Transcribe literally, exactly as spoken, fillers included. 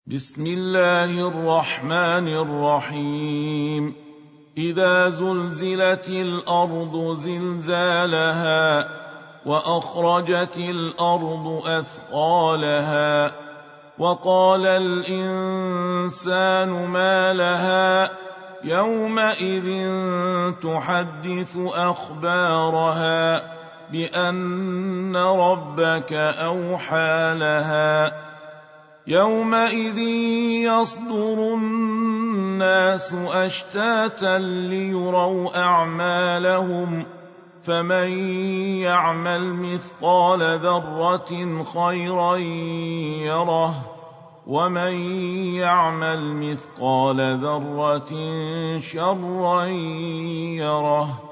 بسم الله الرحمن الرحيم. إذا زلزلت الأرض زلزالها وأخرجت الأرض أثقالها وقال الإنسان ما لها يومئذ تحدث أخبارها بأن ربك أوحى لها يومئذ يصدر الناس أشتاتا ليروا أعمالهم فمن يعمل مثقال ذرة خيرا يره ومن يعمل مثقال ذرة شرا يره.